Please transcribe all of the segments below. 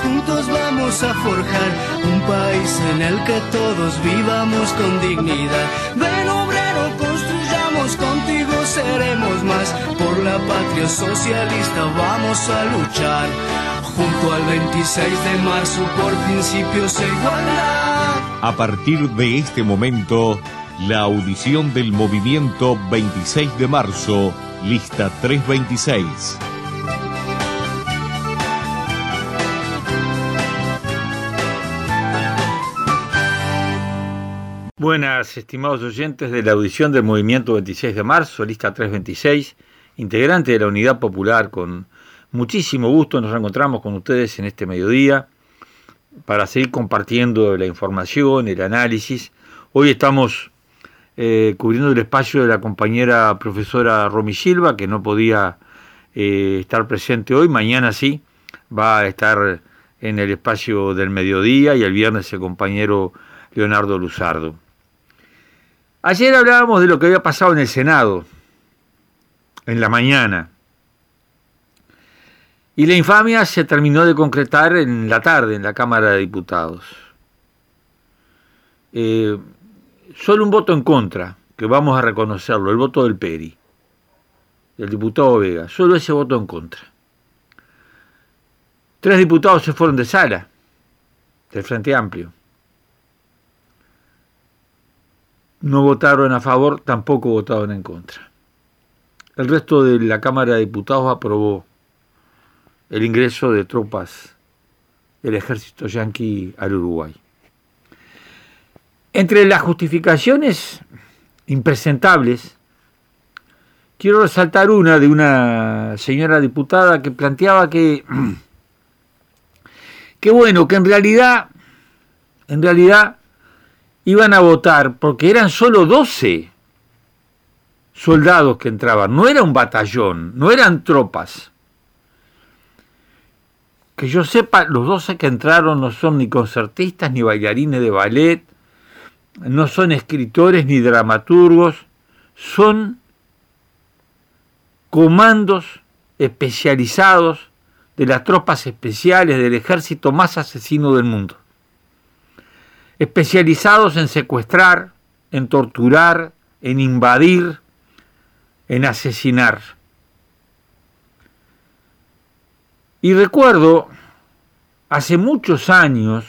juntos vamos a forjar un país en el que todos vivamos con dignidad. Ven obrero, construyamos, contigo seremos más. Por la patria socialista vamos a luchar, junto al 26 de marzo por principios e igualdad. A partir de este momento, la audición del movimiento 26 de marzo, lista 326. Buenas, estimados oyentes de la audición del movimiento 26 de marzo, lista 326, integrante de la Unidad Popular. Con muchísimo gusto nos reencontramos con ustedes en este mediodía para seguir compartiendo la información, el análisis. Hoy estamos cubriendo el espacio de la compañera profesora Romy Silva, que no podía estar presente hoy. Mañana sí va a estar en el espacio del mediodía, y el viernes el compañero Leonardo Luzardo. Ayer hablábamos de lo que había pasado en el Senado, en la mañana, y la infamia se terminó de concretar en la tarde en la Cámara de Diputados. Solo un voto en contra, que vamos a reconocerlo, el voto del Peri, del diputado Vega, solo ese voto en contra. 3 diputados se fueron de sala, del Frente Amplio. No votaron a favor, tampoco votaron en contra. El resto de la Cámara de Diputados aprobó el ingreso de tropas del ejército yanqui al Uruguay. Entre las justificaciones impresentables, quiero resaltar una de una señora diputada que planteaba que bueno, que en realidad iban a votar porque eran solo 12 soldados que entraban, no era un batallón, no eran tropas. Que yo sepa, los 12 que entraron no son ni concertistas, ni bailarines de ballet, no son escritores ni dramaturgos, son comandos especializados de las tropas especiales del ejército más asesino del mundo. Especializados en secuestrar, en torturar, en invadir, en asesinar. Y recuerdo, hace muchos años,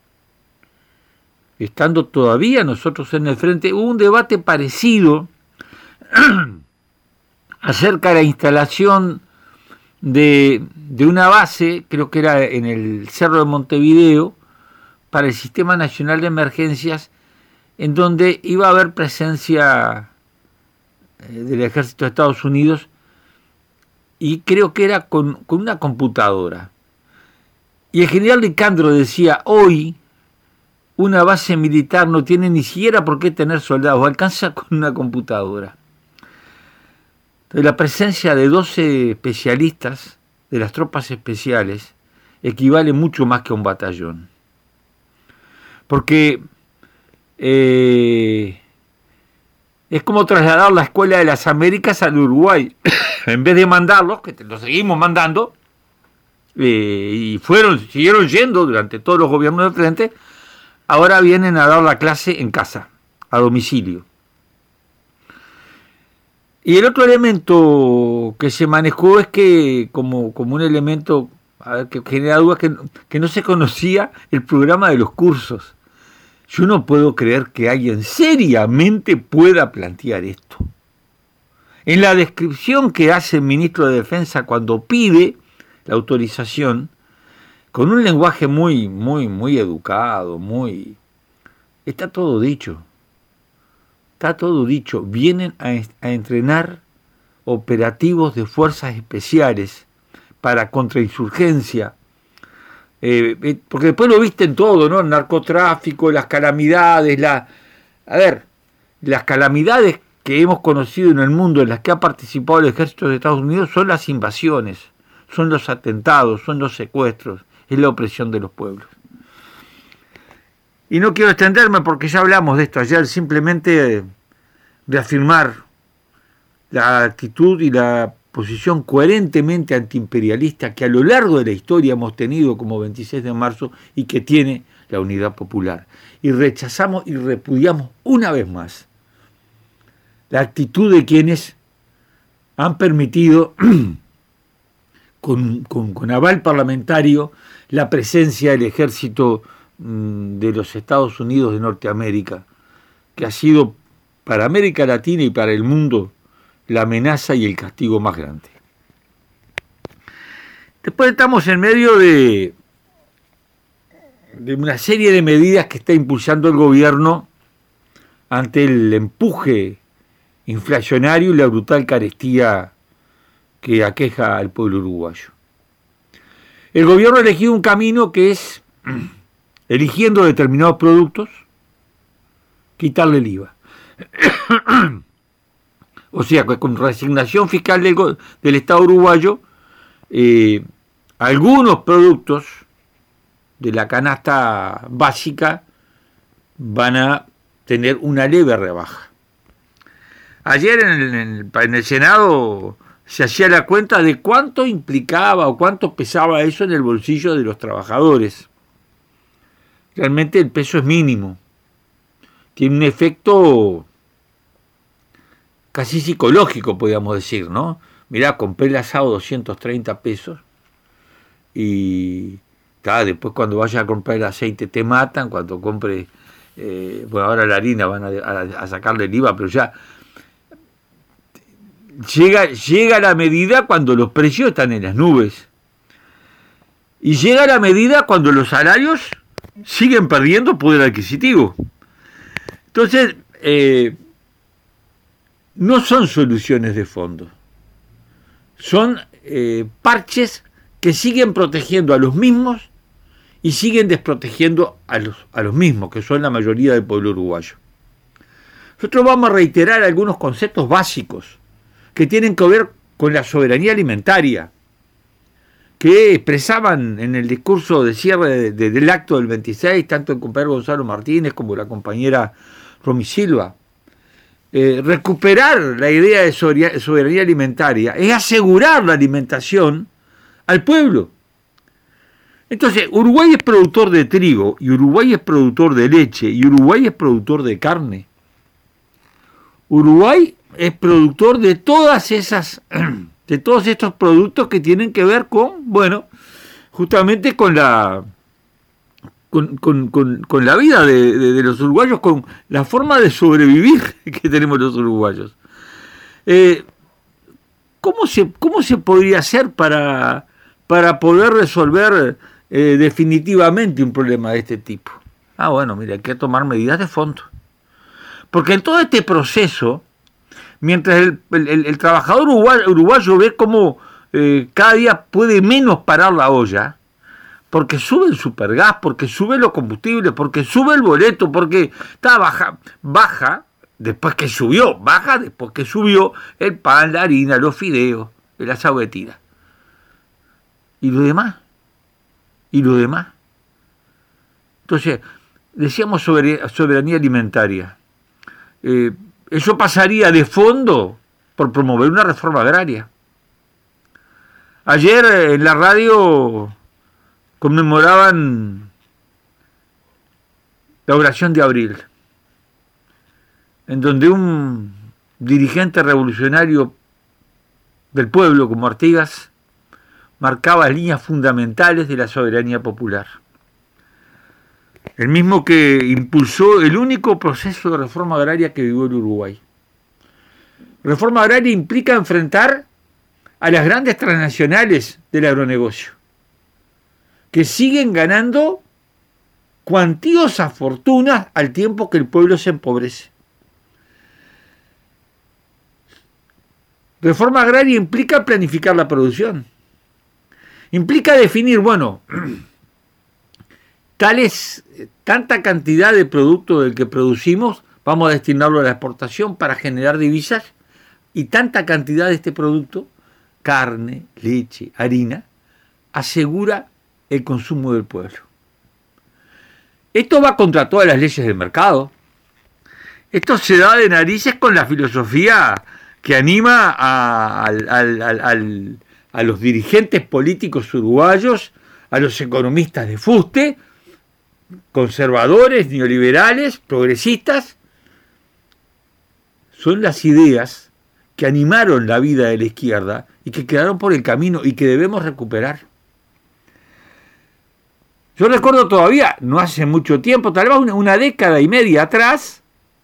estando todavía nosotros en el frente, hubo un debate parecido acerca de la instalación de una base, creo que era en el Cerro de Montevideo, para el Sistema Nacional de Emergencias, en donde iba a haber presencia del Ejército de Estados Unidos, y creo que era con una computadora. Y el general Nicandro decía, hoy una base militar no tiene ni siquiera por qué tener soldados, alcanza con una computadora. Entonces, la presencia de 12 especialistas de las tropas especiales equivale mucho más que a un batallón. Porque es como trasladar la Escuela de las Américas al Uruguay. En vez de mandarlos, que los seguimos mandando, y siguieron yendo durante todos los gobiernos del frente, ahora vienen a dar la clase en casa, a domicilio. Y el otro elemento que se manejó es que, como un elemento que genera dudas, que no se conocía el programa de los cursos. Yo no puedo creer que alguien seriamente pueda plantear esto. En la descripción que hace el ministro de Defensa cuando pide la autorización, con un lenguaje muy educado, está todo dicho. Está todo dicho. Vienen a entrenar operativos de fuerzas especiales para contrainsurgencia. Porque después lo viste en todo, ¿no? El narcotráfico, las calamidades, las calamidades que hemos conocido en el mundo, en las que ha participado el ejército de Estados Unidos, son las invasiones, son los atentados, son los secuestros, es la opresión de los pueblos. Y no quiero extenderme porque ya hablamos de esto ayer, simplemente reafirmar la actitud y la posición coherentemente antiimperialista que a lo largo de la historia hemos tenido como 26 de marzo y que tiene la Unidad Popular. Y rechazamos y repudiamos una vez más la actitud de quienes han permitido con aval parlamentario la presencia del ejército de los Estados Unidos de Norteamérica, que ha sido para América Latina y para el mundo la amenaza y el castigo más grande. Después estamos en medio de una serie de medidas que está impulsando el gobierno ante el empuje inflacionario y la brutal carestía que aqueja al pueblo uruguayo. El gobierno ha elegido un camino que es, eligiendo determinados productos, quitarle el IVA. O sea, con resignación fiscal del Estado uruguayo, algunos productos de la canasta básica van a tener una leve rebaja. Ayer en el Senado se hacía la cuenta de cuánto implicaba o cuánto pesaba eso en el bolsillo de los trabajadores. Realmente el peso es mínimo. Tiene un efecto casi psicológico, podríamos decir, ¿no? Mirá, compré el asado 230 pesos y después cuando vayas a comprar el aceite te matan, cuando compres, bueno, ahora la harina van a sacarle el IVA, pero ya llega la medida cuando los precios están en las nubes. Y llega la medida cuando los salarios siguen perdiendo poder adquisitivo. Entonces, no son soluciones de fondo. Son parches que siguen protegiendo a los mismos y siguen desprotegiendo a los mismos, que son la mayoría del pueblo uruguayo. Nosotros vamos a reiterar algunos conceptos básicos que tienen que ver con la soberanía alimentaria, que expresaban en el discurso de cierre del acto del 26, tanto el compañero Gonzalo Martínez como la compañera Romy Silva. Recuperar la idea de soberanía alimentaria es asegurar la alimentación al pueblo. Entonces, Uruguay es productor de trigo, y Uruguay es productor de leche, y Uruguay es productor de carne. Uruguay es productor de todos estos productos que tienen que ver con, bueno, justamente con la vida de los uruguayos, con la forma de sobrevivir que tenemos los uruguayos. ¿Cómo se podría hacer para poder resolver definitivamente un problema de este tipo? Bueno, mira, hay que tomar medidas de fondo. Porque en todo este proceso, mientras el trabajador uruguayo ve cómo cada día puede menos parar la olla, porque sube el supergas, porque sube los combustibles, porque sube el boleto, porque baja después que subió el pan, la harina, los fideos, el asado de tira. ¿Y lo demás? Entonces, decíamos soberanía alimentaria. Eso pasaría de fondo por promover una reforma agraria. Ayer en la radio conmemoraban la oración de abril, en donde un dirigente revolucionario del pueblo como Artigas marcaba líneas fundamentales de la soberanía popular. El mismo que impulsó el único proceso de reforma agraria que vivió el Uruguay. Reforma agraria implica enfrentar a las grandes transnacionales del agronegocio, que siguen ganando cuantiosas fortunas al tiempo que el pueblo se empobrece. Reforma agraria implica planificar la producción. Implica definir, tanta cantidad de producto del que producimos, vamos a destinarlo a la exportación para generar divisas, y tanta cantidad de este producto, carne, leche, harina, asegura el consumo del pueblo. Esto va contra todas las leyes del mercado. Esto se da de narices con la filosofía que anima a los dirigentes políticos uruguayos, a los economistas de fuste, conservadores, neoliberales, progresistas. Son las ideas que animaron la vida de la izquierda y que quedaron por el camino y que debemos recuperar. Yo recuerdo todavía, no hace mucho tiempo, tal vez una década y media atrás,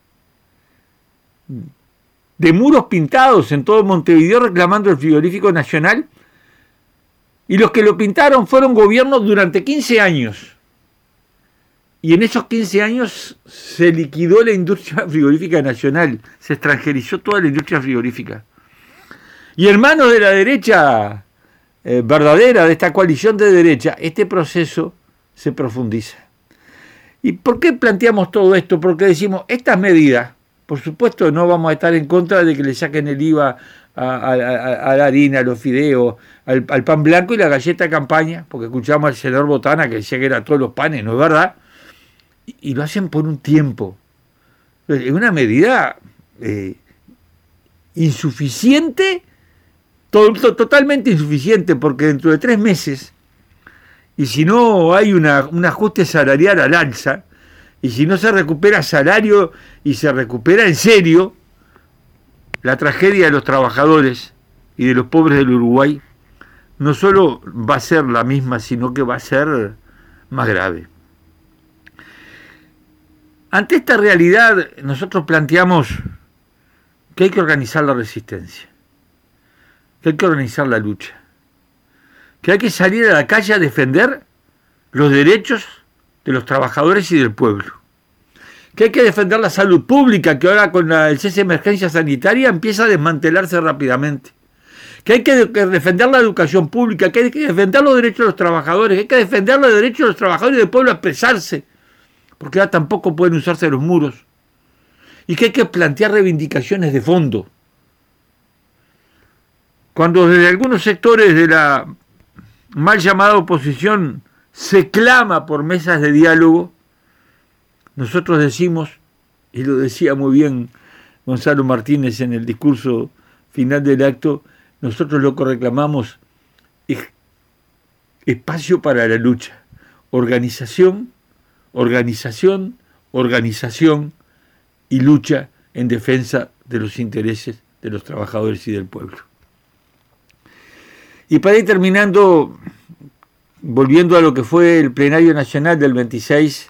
de muros pintados en todo Montevideo reclamando el frigorífico nacional, y los que lo pintaron fueron gobiernos durante 15 años. Y en esos 15 años se liquidó la industria frigorífica nacional, se extranjerizó toda la industria frigorífica. Y en manos de la derecha verdadera, de esta coalición de derecha, este proceso se profundiza. ¿Y por qué planteamos todo esto? Porque decimos, estas medidas, por supuesto no vamos a estar en contra de que le saquen el IVA a la harina, a los fideos, al pan blanco y la galleta de campaña, porque escuchamos al senador Botana que decía que era todos los panes, no es verdad, y lo hacen por un tiempo. Es una medida insuficiente, totalmente insuficiente, porque dentro de 3 meses, y si no hay un ajuste salarial al alza, y si no se recupera salario y se recupera en serio, la tragedia de los trabajadores y de los pobres del Uruguay no solo va a ser la misma, sino que va a ser más grave. Ante esta realidad, nosotros planteamos que hay que organizar la resistencia, que hay que organizar la lucha, que hay que salir a la calle a defender los derechos de los trabajadores y del pueblo, que hay que defender la salud pública, que ahora con el cese de emergencia sanitaria empieza a desmantelarse rápidamente, que hay que defender la educación pública, que hay que defender los derechos de los trabajadores, que hay que defender los derechos de los trabajadores y del pueblo a expresarse, porque ahora tampoco pueden usarse los muros, y que hay que plantear reivindicaciones de fondo. Cuando desde algunos sectores de la mal llamada oposición se clama por mesas de diálogo, nosotros decimos, y lo decía muy bien Gonzalo Martínez en el discurso final del acto, nosotros lo que reclamamos es espacio para la lucha, organización, organización, organización y lucha en defensa de los intereses de los trabajadores y del pueblo. Y para ir terminando, volviendo a lo que fue el plenario nacional del 26,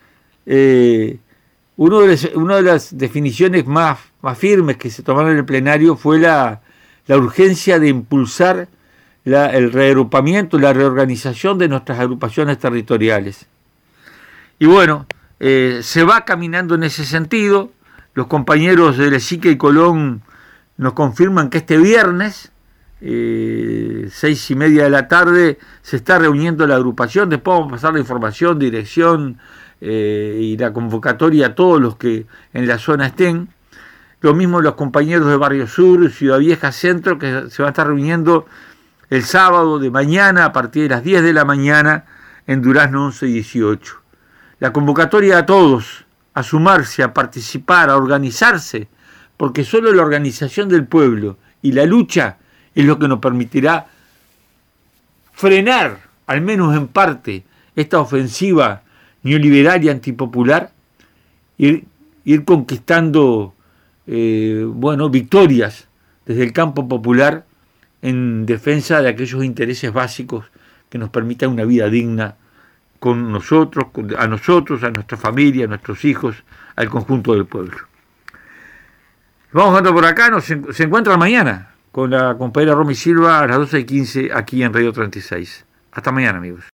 una de las definiciones más firmes que se tomaron en el plenario fue la urgencia de impulsar el reagrupamiento, la reorganización de nuestras agrupaciones territoriales. Y bueno, se va caminando en ese sentido. Los compañeros de Lezique y Colón nos confirman que este viernes, 6:30 de la tarde, se está reuniendo la agrupación. Después vamos a pasar la información, dirección y la convocatoria a todos los que en la zona estén. Lo mismo los compañeros de Barrio Sur, Ciudad Vieja, Centro, que se van a estar reuniendo el sábado de mañana a partir de las 10 de la mañana en Durazno 11 y 18. La convocatoria a todos a sumarse, a participar, a organizarse, porque solo la organización del pueblo y la lucha es lo que nos permitirá frenar, al menos en parte, esta ofensiva neoliberal y antipopular, ir conquistando victorias desde el campo popular en defensa de aquellos intereses básicos que nos permitan una vida digna con nosotros, a nuestra familia, a nuestros hijos, al conjunto del pueblo. Vamos jugando por acá, se encuentran mañana con la compañera Romy Silva a las 12:15 aquí en Radio 36. Hasta mañana, amigos.